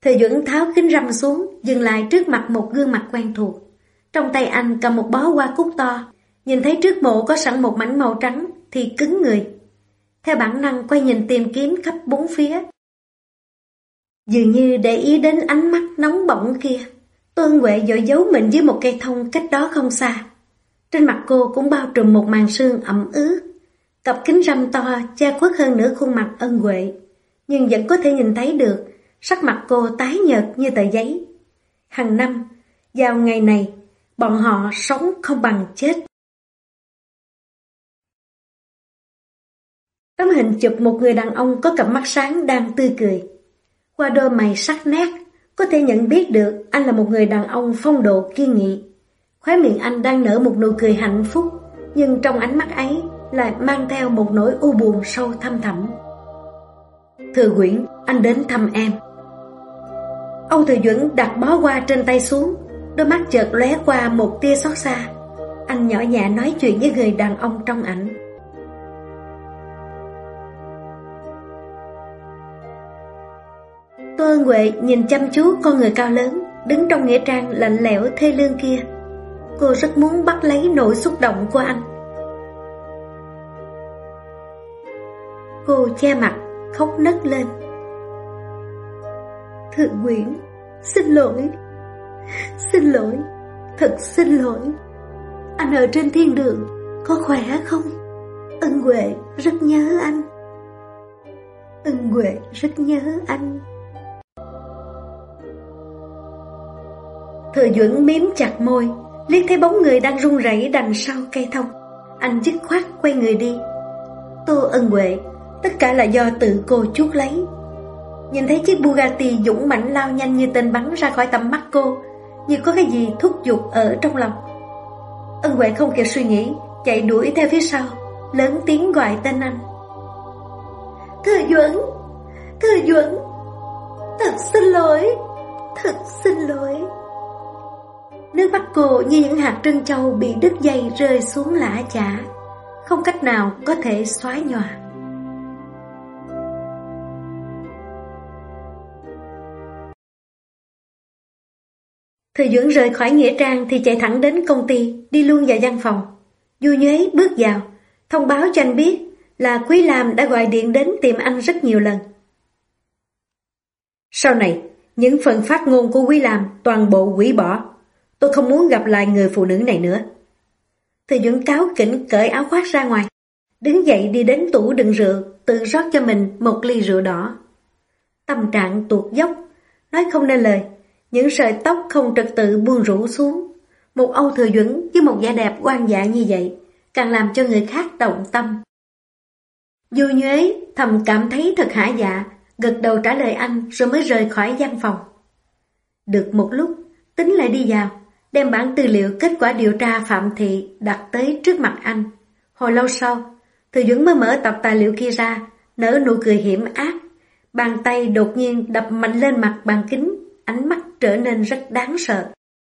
Thời Duẩn tháo kính râm xuống, dừng lại trước mặt một gương mặt quen thuộc. Trong tay anh cầm một bó hoa cúc to, nhìn thấy trước mộ có sẵn một mảnh màu trắng thì cứng người. Theo bản năng quay nhìn tìm kiếm khắp bốn phía. Dường như để ý đến ánh mắt nóng bỏng kia, Tô Ân Huệ vội giấu mình dưới một cây thông cách đó không xa. Trên mặt cô cũng bao trùm một màn sương ẩm ướt. Cặp kính râm to che khuất hơn nửa khuôn mặt Ân Huệ, nhưng vẫn có thể nhìn thấy được sắc mặt cô tái nhợt như tờ giấy. Hàng năm, vào ngày này, bọn họ sống không bằng chết. Tấm hình chụp một người đàn ông có cặp mắt sáng đang tươi cười. Qua đôi mày sắc nét, có thể nhận biết được anh là một người đàn ông phong độ kiên nghị. Khóe miệng anh đang nở một nụ cười hạnh phúc, nhưng trong ánh mắt ấy lại mang theo một nỗi u buồn sâu thăm thẳm. Thừa Quyển, anh đến thăm em. Âu Thừa Duẩn đặt bó hoa trên tay xuống, đôi mắt chợt lóe qua một tia xót xa. Anh nhỏ nhẹ nói chuyện với người đàn ông trong ảnh. Tô Ân Huệ nhìn chăm chú con người cao lớn đứng trong nghĩa trang lạnh lẽo thê lương kia. Cô rất muốn bắt lấy nỗi xúc động của anh. Cô che mặt khóc nấc lên. Thừa Quyển, xin lỗi, xin lỗi, thật xin lỗi. Anh ở trên thiên đường có khỏe không? Ân Huệ rất nhớ anh. Ân Huệ rất nhớ anh. Thừa Duẩn mím chặt môi, liếc thấy bóng người đang run rẩy đằng sau cây thông. Anh dứt khoát quay người đi. Tô Ân Huệ, tất cả là do tự cô chuốc lấy. Nhìn thấy chiếc Bugatti dũng mãnh lao nhanh như tên bắn ra khỏi tầm mắt cô, như có cái gì thúc giục ở trong lòng. Ân Huệ không kịp suy nghĩ, chạy đuổi theo phía sau, lớn tiếng gọi tên anh. Thừa Duẩn, Thừa Duẩn, thật xin lỗi, thật xin lỗi. Nước mắt cô như những hạt trân châu bị đứt dây rơi xuống lã chã, không cách nào có thể xóa nhòa. Thừa Duẩn rời khỏi nghĩa trang thì chạy thẳng đến công ty, đi luôn vào văn phòng. Du Nhuế bước vào, thông báo cho anh biết là Quý Lam đã gọi điện đến tìm anh rất nhiều lần. Sau này, những phần phát ngôn của Quý Lam toàn bộ hủy bỏ. Tôi không muốn gặp lại người phụ nữ này nữa. Thừa Duẩn cáu kỉnh cởi áo khoác ra ngoài, đứng dậy đi đến tủ đựng rượu, tự rót cho mình một ly rượu đỏ. Tâm trạng tuột dốc, nói không nên lời. Những sợi tóc không trật tự buông rủ xuống. Một Âu Thừa Duẩn với một vẻ đẹp oan dạ như vậy càng làm cho người khác động tâm. Du Nhuế thầm cảm thấy thật hả dạ, gật đầu trả lời anh rồi mới rời khỏi văn phòng. Được một lúc, Tính lại đi vào, đem bản tư liệu kết quả điều tra Phạm Thị đặt tới trước mặt anh. Hồi lâu sau, Thừa Duẩn mới mở tập tài liệu kia ra, nở nụ cười hiểm ác. Bàn tay đột nhiên đập mạnh lên mặt bàn kính, ánh mắt trở nên rất đáng sợ.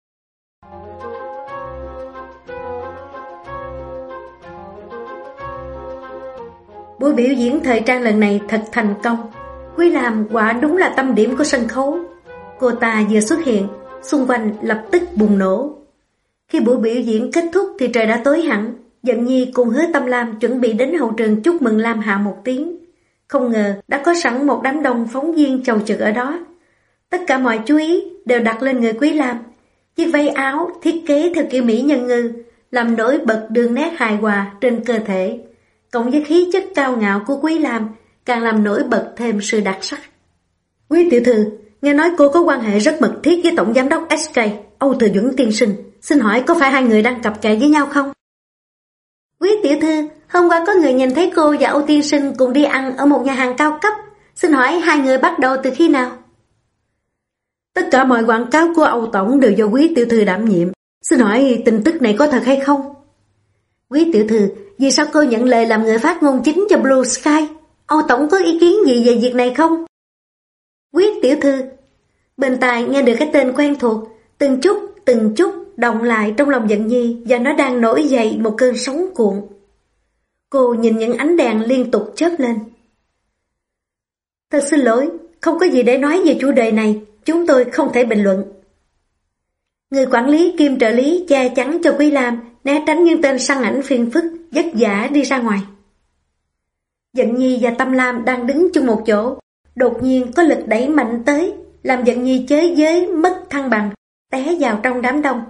Buổi biểu diễn thời trang lần này thật thành công. Quý Lam quả đúng là tâm điểm của sân khấu. Cô ta vừa xuất hiện, xung quanh lập tức bùng nổ. Khi buổi biểu diễn kết thúc thì trời đã tối hẳn. Dận Nhi cùng Hứa Tâm Lam chuẩn bị đến hậu trường chúc mừng Lam Hạ một tiếng. Không ngờ đã có sẵn một đám đông phóng viên chầu chực ở đó. Tất cả mọi chú ý đều đặt lên người Quý Lam. Chiếc váy áo thiết kế theo kiểu mỹ nhân ngư làm nổi bật đường nét hài hòa trên cơ thể, cộng với khí chất cao ngạo của Quý Lam càng làm nổi bật thêm sự đặc sắc. Quý tiểu thư, nghe nói cô có quan hệ rất mật thiết với tổng giám đốc SK Âu Thừa Duẩn tiên sinh, xin hỏi có phải hai người đang cặp kè với nhau không? Quý tiểu thư, hôm qua có người nhìn thấy cô và Âu tiên sinh cùng đi ăn ở một nhà hàng cao cấp, xin hỏi hai người bắt đầu từ khi nào? Tất cả mọi quảng cáo của Âu tổng đều do quý tiểu thư đảm nhiệm, xin hỏi tin tức này có thật hay không? Quý tiểu thư, vì sao cô nhận lời làm người phát ngôn chính cho Blue Sky? Âu tổng có ý kiến gì về việc này không? Quý tiểu thư, bên tai nghe được cái tên quen thuộc, từng chút động lại trong lòng Dận Nhi và nó đang nổi dậy một cơn sóng cuộn. Cô nhìn những ánh đèn liên tục chớp lên. Thật xin lỗi, không có gì để nói về chủ đề này, chúng tôi không thể bình luận. Người quản lý kiêm trợ lý che chắn cho Quý Lam né tránh những tên săn ảnh phiền phức vất vả đi ra ngoài. Dận Nhi và Tâm Lam đang đứng chung một chỗ, đột nhiên có lực đẩy mạnh tới, làm Dận Nhi chới giới mất thăng bằng, té vào trong đám đông.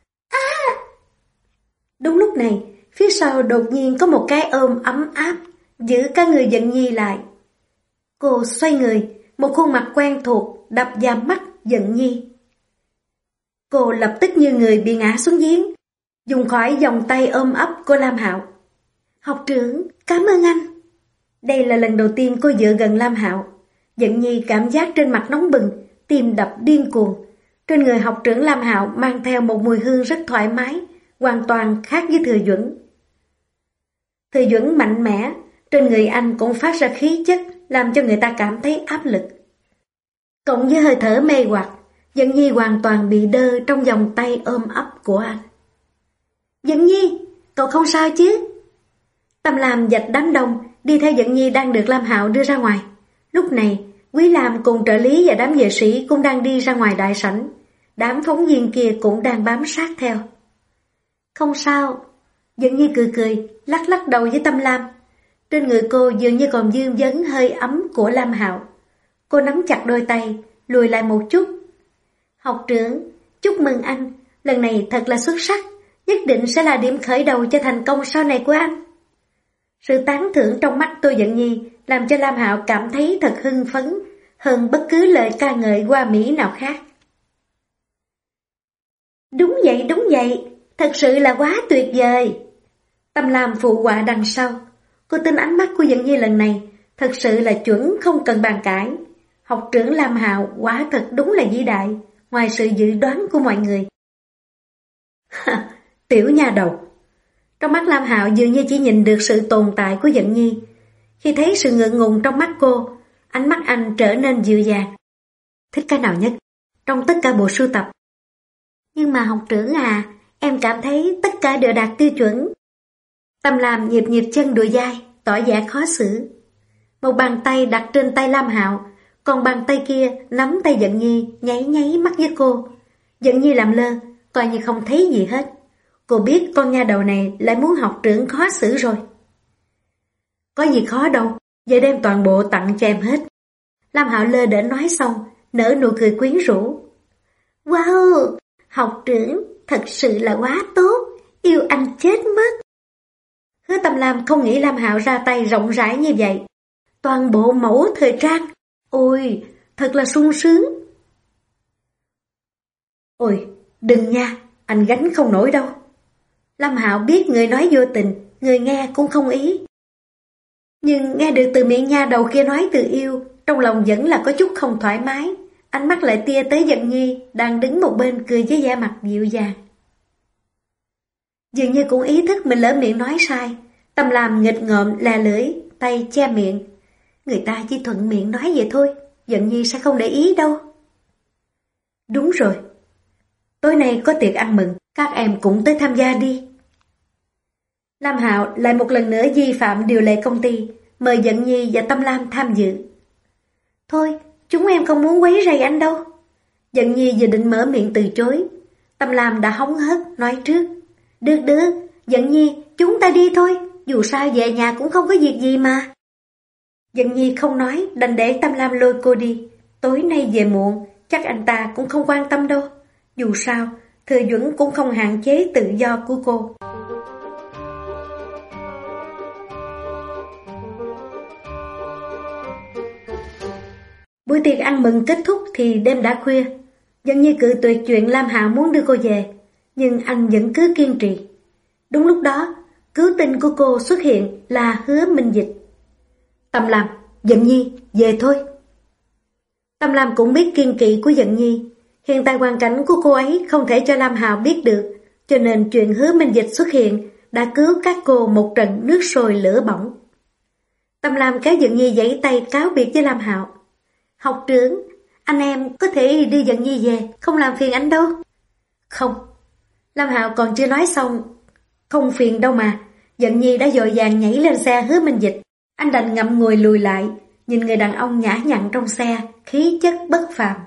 Đúng lúc này, phía sau đột nhiên có một cái ôm ấm áp, giữ cả người Dận Nhi lại. Cô xoay người, một khuôn mặt quen thuộc đập vào mắt Dận Nhi. Cô lập tức như người bị ngã xuống giếng, dùng khỏi vòng tay ôm ấp của Lam Hạo. Học trưởng, cảm ơn anh. Đây là lần đầu tiên cô dựa gần Lam Hạo. Dận Nhi cảm giác trên mặt nóng bừng, tim đập điên cuồng. Trên người học trưởng Lam Hạo mang theo một mùi hương rất thoải mái, hoàn toàn khác với Thừa Duẩn. Thừa Duẩn mạnh mẽ, trên người anh cũng phát ra khí chất làm cho người ta cảm thấy áp lực. Cộng với hơi thở mê hoặc, Dận Nhi hoàn toàn bị đơ trong vòng tay ôm ấp của anh. Dận Nhi, cậu không sao chứ? Tâm Lam vạch đám đông, đi theo Dận Nhi đang được Lam Hạo đưa ra ngoài. Lúc này, Quý Lam cùng trợ lý và đám vệ sĩ cũng đang đi ra ngoài đại sảnh. Đám phóng viên kia cũng đang bám sát theo. Không sao. Dận Nhi cười cười, lắc lắc đầu với Tâm Lam. Trên người cô dường như còn vương vấn hơi ấm của Lam Hạo. Cô nắm chặt đôi tay, lùi lại một chút. Học trưởng, chúc mừng anh, lần này thật là xuất sắc, nhất định sẽ là điểm khởi đầu cho thành công sau này của anh. Sự tán thưởng trong mắt Tô Dận Nhi làm cho Lam Hạo cảm thấy thật hưng phấn hơn bất cứ lời ca ngợi hoa mỹ nào khác. Đúng vậy, thật sự là quá tuyệt vời. Tâm Lam phụ họa đằng sau. Cô tin ánh mắt của Dận Nhi lần này thật sự là chuẩn không cần bàn cãi. Học trưởng Lam Hạo quả thật đúng là vĩ đại, ngoài sự dự đoán của mọi người. Tiểu nha đầu. Trong mắt Lam Hạo dường như chỉ nhìn được sự tồn tại của Dận Nhi. Khi thấy sự ngượng ngùng trong mắt cô, ánh mắt anh trở nên dịu dàng. Thích cái nào nhất trong tất cả bộ sưu tập? Nhưng mà học trưởng à, em cảm thấy tất cả đều đạt tiêu chuẩn. Tâm Lam nhịp nhịp chân đùi dai, tỏ vẻ khó xử. Một bàn tay đặt trên tay Lam Hạo, còn bàn tay kia nắm tay Dận Nhi, nháy nháy mắt với cô. Dận Nhi làm lơ, coi như không thấy gì hết. Cô biết con nha đầu này lại muốn học trưởng khó xử rồi. Có gì khó đâu, giờ đem toàn bộ tặng cho em hết. Lam Hạo lơ đễnh nói xong, nở nụ cười quyến rũ. Wow, học trưởng thật sự là quá tốt, yêu anh chết mất. Hứa Tâm Lam không nghĩ Lam Hạo ra tay rộng rãi như vậy. Toàn bộ mẫu thời trang, ôi, thật là sung sướng. Ôi, đừng nha, anh gánh không nổi đâu. Lam Hạo biết người nói vô tình, người nghe cũng không ý. Nhưng nghe được từ miệng nha đầu kia nói từ yêu, trong lòng vẫn là có chút không thoải mái. Ánh mắt lại tia tới Dận Nhi, đang đứng một bên cười với vẻ mặt dịu dàng. Dường như cũng ý thức mình lỡ miệng nói sai. Tâm Lam nghịch ngợm lè lưỡi, tay che miệng. Người ta chỉ thuận miệng nói vậy thôi, Dận Nhi sẽ không để ý đâu. Đúng rồi, tối nay có tiệc ăn mừng, các em cũng tới tham gia đi. Lam Hạo lại một lần nữa vi phạm điều lệ công ty, mời Dận Nhi và Tâm Lam tham dự. Thôi, chúng em không muốn quấy rầy anh đâu. Dận Nhi vừa định mở miệng từ chối, Tâm Lam đã hóng hớt nói trước. Được, Dận Nhi, chúng ta đi thôi, dù sao về nhà cũng không có việc gì mà. Dận Nhi không nói, đành để Tâm Lam lôi cô đi. Tối nay về muộn, chắc anh ta cũng không quan tâm đâu. Dù sao, Thừa Duẩn cũng không hạn chế tự do của cô. Buổi tiệc ăn mừng kết thúc thì đêm đã khuya. Dận Nhi cự tuyệt chuyện Lam Hạo muốn đưa cô về, nhưng anh vẫn cứ kiên trì. Đúng lúc đó, cứu tinh của cô xuất hiện là Hứa Minh Dịch. Tâm Lam, Dận Nhi, về thôi. Tâm Lam cũng biết kiên kỵ của Dận Nhi. Hiện tại hoàn cảnh của cô ấy không thể cho Lam Hạo biết được, cho nên chuyện Hứa Minh Dịch xuất hiện đã cứu các cô một trận nước sôi lửa bỏng. Tâm Lam kéo Dận Nhi giãy tay cáo biệt với Lam Hạo. Học trưởng, anh em có thể đưa Dận Nhi về, không làm phiền anh đâu. Không. Lam Hạo còn chưa nói xong. Không phiền đâu mà. Dận Nhi đã vội vàng nhảy lên xe Hứa Minh Dịch. Anh đành ngậm ngùi lùi lại, nhìn người đàn ông nhã nhặn trong xe, khí chất bất phàm.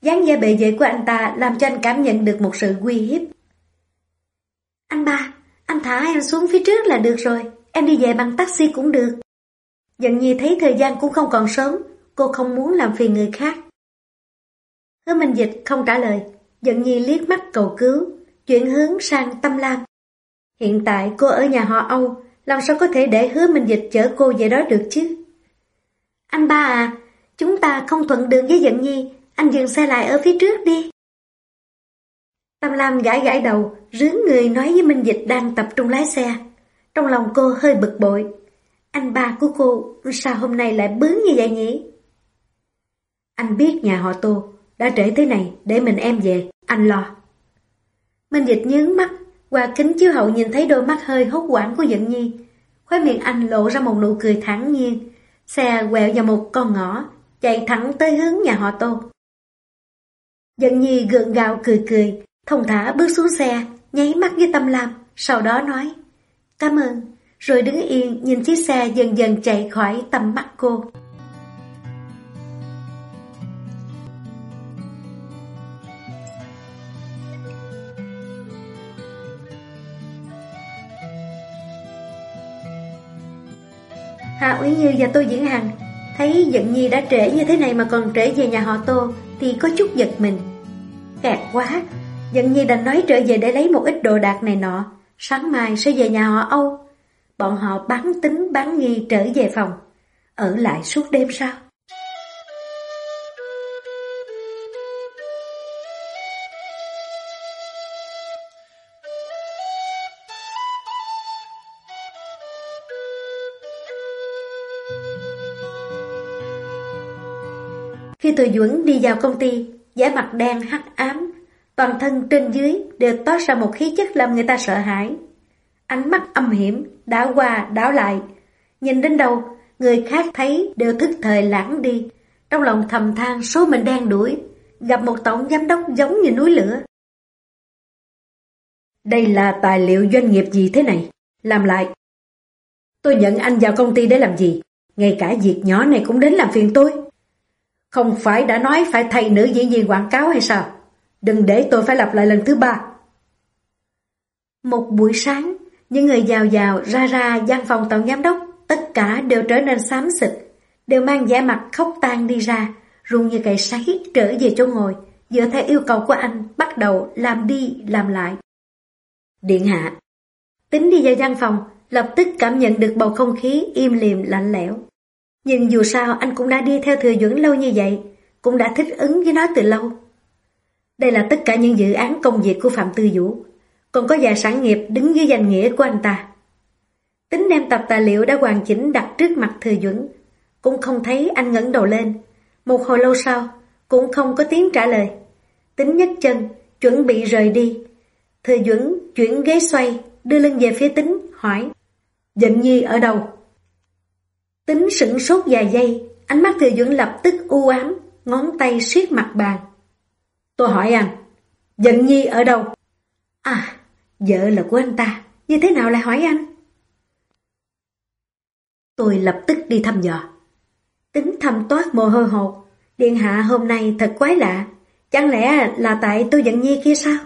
dáng vẻ bệ vệ của anh ta làm cho anh cảm nhận được một sự uy hiếp. Anh ba, anh thả em xuống phía trước là được rồi, em đi về bằng taxi cũng được. Dận Nhi thấy thời gian cũng không còn sớm, cô không muốn làm phiền người khác. Hứa Minh Dịch không trả lời, Dận Nhi liếc mắt cầu cứu, chuyển hướng sang Tâm Lam. Hiện tại cô ở nhà họ Âu, làm sao có thể để Hứa Minh Dịch chở cô về đó được chứ? Anh ba à, chúng ta không thuận đường với Dận Nhi, anh dừng xe lại ở phía trước đi. Tâm Lam gãi gãi đầu, rướn người nói với Minh Dịch đang tập trung lái xe. Trong lòng cô hơi bực bội. Anh ba của cô sao hôm nay lại bướng như vậy nhỉ? Anh biết nhà họ Tô đã trễ thế này để mình em về, anh lo. Minh Dịch nhướng mắt, qua kính chiếu hậu nhìn thấy đôi mắt hơi hốt hoảng của Dận Nhi. Khóe miệng anh lộ ra một nụ cười thản nhiên. Xe quẹo vào một con ngõ, chạy thẳng tới hướng nhà họ Tô. Dận Nhi gượng gạo cười cười, thông thả bước xuống xe, nháy mắt với Tâm Lam, sau đó nói cảm ơn, rồi đứng yên nhìn chiếc xe dần dần chạy khỏi tầm mắt cô. Hạ Úy Như và Tô Diễn Hằng thấy Dận Nhi đã trễ như thế này mà còn trễ về nhà họ Tô thì có chút giật mình. Kẹt quá, Dận Nhi đành nói trở về để lấy một ít đồ đạc này nọ, sáng mai sẽ về nhà họ Âu. Bọn họ bán tính bán nghi trở về phòng, ở lại suốt đêm sao? Khi Từ Duẩn đi vào công ty, vẻ mặt đen hắc ám, toàn thân trên dưới đều toát ra một khí chất làm người ta sợ hãi. Ánh mắt âm hiểm, đảo qua đảo lại, nhìn đến đâu, người khác thấy đều thức thời lãng đi, trong lòng thầm than số mệnh đen đuổi, gặp một tổng giám đốc giống như núi lửa. Đây là tài liệu doanh nghiệp gì thế này? Làm lại. Tôi nhận anh vào công ty để làm gì? Ngay cả việc nhỏ này cũng đến làm phiền tôi. Không phải đã nói phải thay nữ diễn viên quảng cáo hay sao? Đừng để tôi phải lặp lại lần thứ 3. Một buổi sáng, những người vào vào ra văn phòng tổng giám đốc, tất cả đều trở nên xám xịt, đều mang vẻ mặt khóc tang đi ra, run như cầy sấy trở về chỗ ngồi, dựa theo yêu cầu của anh bắt đầu làm đi làm lại. Điện hạ. Tính đi vào văn phòng, lập tức cảm nhận được bầu không khí im lìm lạnh lẽo. Nhưng dù sao anh cũng đã đi theo Thừa Duẩn lâu như vậy, cũng đã thích ứng với nó từ lâu. Đây là tất cả những dự án công việc của Phạm Tư Vũ, còn có vài sản nghiệp đứng dưới danh nghĩa của anh ta. Tính đem tập tài liệu đã hoàn chỉnh đặt trước mặt Thừa Duẩn, cũng không thấy anh ngẩng đầu lên. Một hồi lâu sau, cũng không có tiếng trả lời. Tính nhấc chân, chuẩn bị rời đi. Thừa Duẩn chuyển ghế xoay, đưa lưng về phía Tính, hỏi: Dận Nhi ở đâu? Tính sửng sốt vài giây, ánh mắt Thừa Duẩn lập tức u ám, ngón tay siết mặt bàn. Tôi hỏi anh, Dận Nhi ở đâu? À, vợ là của anh ta, như thế nào lại hỏi anh? Tôi lập tức đi thăm dò. Tính thầm toát mồ hôi hột. Điện hạ hôm nay thật quái lạ, chẳng lẽ là tại tôi Dận Nhi kia sao?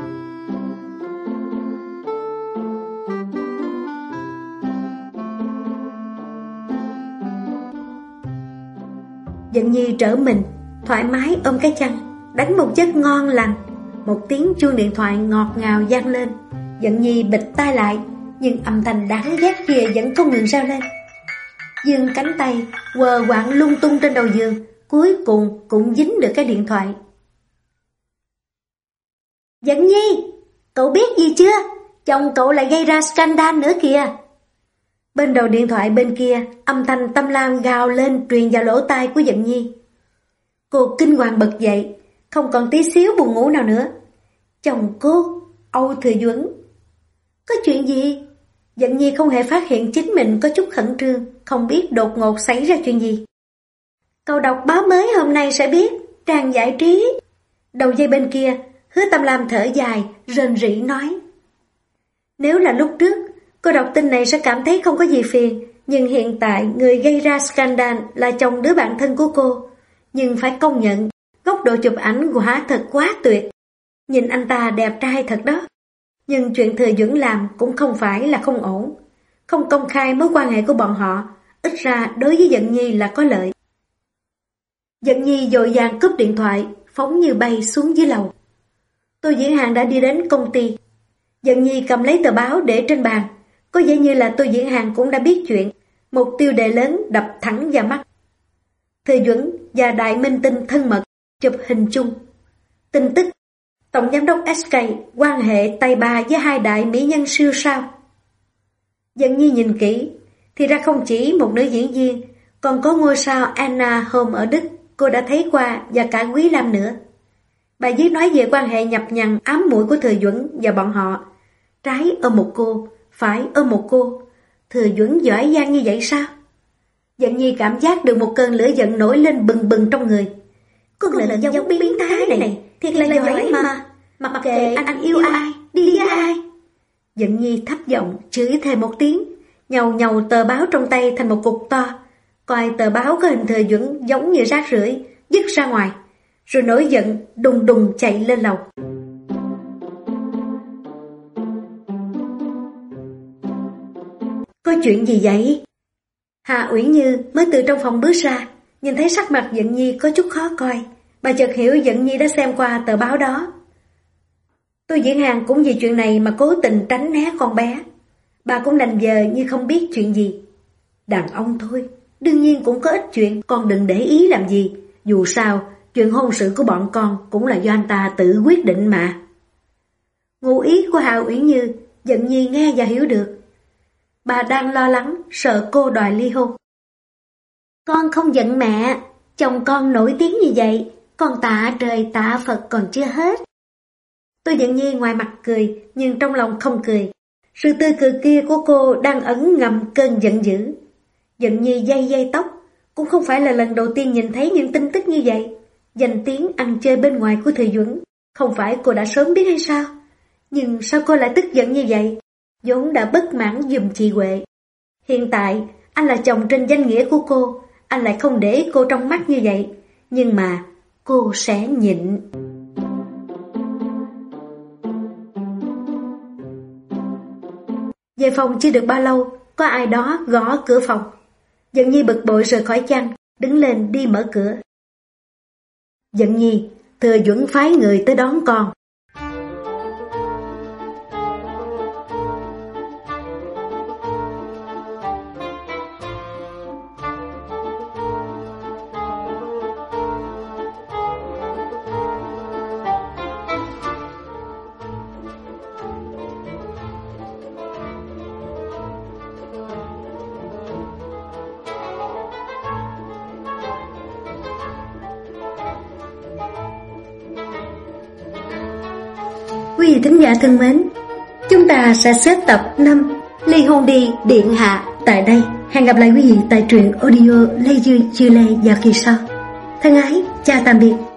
Dận Nhi trở mình, thoải mái ôm cái chăn, đánh một giấc ngon lành. Một tiếng chuông điện thoại ngọt ngào vang lên. Dận Nhi bịt tai lại, nhưng âm thanh đáng ghét kia vẫn không ngừng reo lên. Dương cánh tay quờ quạng lung tung trên đầu giường, cuối cùng cũng dính được cái điện thoại. Dận Nhi, cậu biết gì chưa? Chồng cậu lại gây ra scandal nữa kìa. Bên đầu điện thoại bên kia, âm thanh Tâm Lam gào lên truyền vào lỗ tai của Dận Nhi. Cô kinh hoàng bật dậy, không còn tí xíu buồn ngủ nào nữa. Chồng cô, Âu Thừa Duẩn. Có chuyện gì? Dận Nhi không hề phát hiện chính mình có chút khẩn trương, không biết đột ngột xảy ra chuyện gì. Cậu đọc báo mới hôm nay sẽ biết, trang giải trí. Đầu dây bên kia, Hứa Tâm Lam thở dài, rên rỉ nói. Nếu là lúc trước, cô đọc tin này sẽ cảm thấy không có gì phiền, nhưng hiện tại người gây ra scandal là chồng đứa bạn thân của cô. Nhưng phải công nhận, Góc độ chụp ảnh quả thật quá tuyệt. Nhìn anh ta đẹp trai thật đó. Nhưng chuyện Thừa Duẩn làm cũng không phải là không ổn. Không công khai mối quan hệ của bọn họ, ít ra đối với Dận Nhi là có lợi. Dận Nhi vội vàng cúp điện thoại, phóng như bay xuống dưới lầu. Tô Diễn Hàn đã đi đến công ty. Dận Nhi cầm lấy tờ báo để trên bàn. Có vẻ như là Tô Diễn Hàn cũng đã biết chuyện. Một tiêu đề lớn đập thẳng vào mắt. Thừa Duẩn và đại minh tinh thân mật chụp hình chung. Tin tức: Tổng giám đốc SK quan hệ tay ba với hai đại mỹ nhân siêu sao. Dận Nhi nhìn kỹ, thì ra không chỉ một nữ diễn viên, còn có ngôi sao Anna Holm ở Đức, cô đã thấy qua, và cả Quý Lam nữa. Bài viết nói về quan hệ nhập nhằng ám muội của Thừa Duẩn và bọn họ. Trái ôm một cô, phải ôm một cô. Thừa Duẩn giỏi giang như vậy sao? Dận Nhi cảm giác được một cơn lửa giận nổi lên bừng bừng trong người. Con lợn giống biến thái này thiệt là giỏi mà. Mặc kệ anh yêu ai, đi với ai. Dận Nhi thấp giọng chửi thêm một tiếng, nhàu nhàu tờ báo trong tay thành một cục to. Coi tờ báo có hình Thừa Duẩn giống như rác rưởi, dứt ra ngoài, rồi nổi giận đùng đùng chạy lên lầu. Có chuyện gì vậy? Hạ Uyển Như mới từ trong phòng bước ra, nhìn thấy sắc mặt Dận Nhi có chút khó coi. Bà chợt hiểu Dận Nhi đã xem qua tờ báo đó. Tô Diễn Hàn cũng vì chuyện này mà cố tình tránh né con bé. Bà cũng đành vờ như không biết chuyện gì. Đàn ông thôi, đương nhiên cũng có ít chuyện, con đừng để ý làm gì. Dù sao, chuyện hôn sự của bọn con cũng là do anh ta tự quyết định mà. Ngụ ý của Hạ Uyển Như, Dận Nhi nghe và hiểu được. Bà đang lo lắng, sợ cô đòi ly hôn. Con không giận mẹ, chồng con nổi tiếng như vậy, con tạ trời tạ Phật còn chưa hết. Tô Dận Nhi ngoài mặt cười, nhưng trong lòng không cười. Sự tươi cười kia của cô đang ẩn ngầm cơn giận dữ. Dận Nhi day tóc, cũng không phải là lần đầu tiên nhìn thấy những tin tức như vậy. Danh tiếng ăn chơi bên ngoài của Thừa Duẩn, không phải cô đã sớm biết hay sao? Nhưng sao cô lại tức giận như vậy? Vốn đã bất mãn giùm chị Huệ. Hiện tại, anh là chồng trên danh nghĩa của cô, anh lại không để cô trong mắt như vậy. Nhưng mà, cô sẽ nhịn. Về phòng chưa được bao lâu, có ai đó gõ cửa phòng. Dận Nhi bực bội rời khỏi chăn, đứng lên đi mở cửa. Dận Nhi, Thừa Duẩn phái người tới đón con. Quý vị thính giả thân mến, chúng ta sẽ xếp tập 5 Ly hôn đi điện hạ tại đây. Hẹn gặp lại quý vị tại truyện audio Lê Dư Chư Lê vào kỳ sau. Thân ái, chào tạm biệt.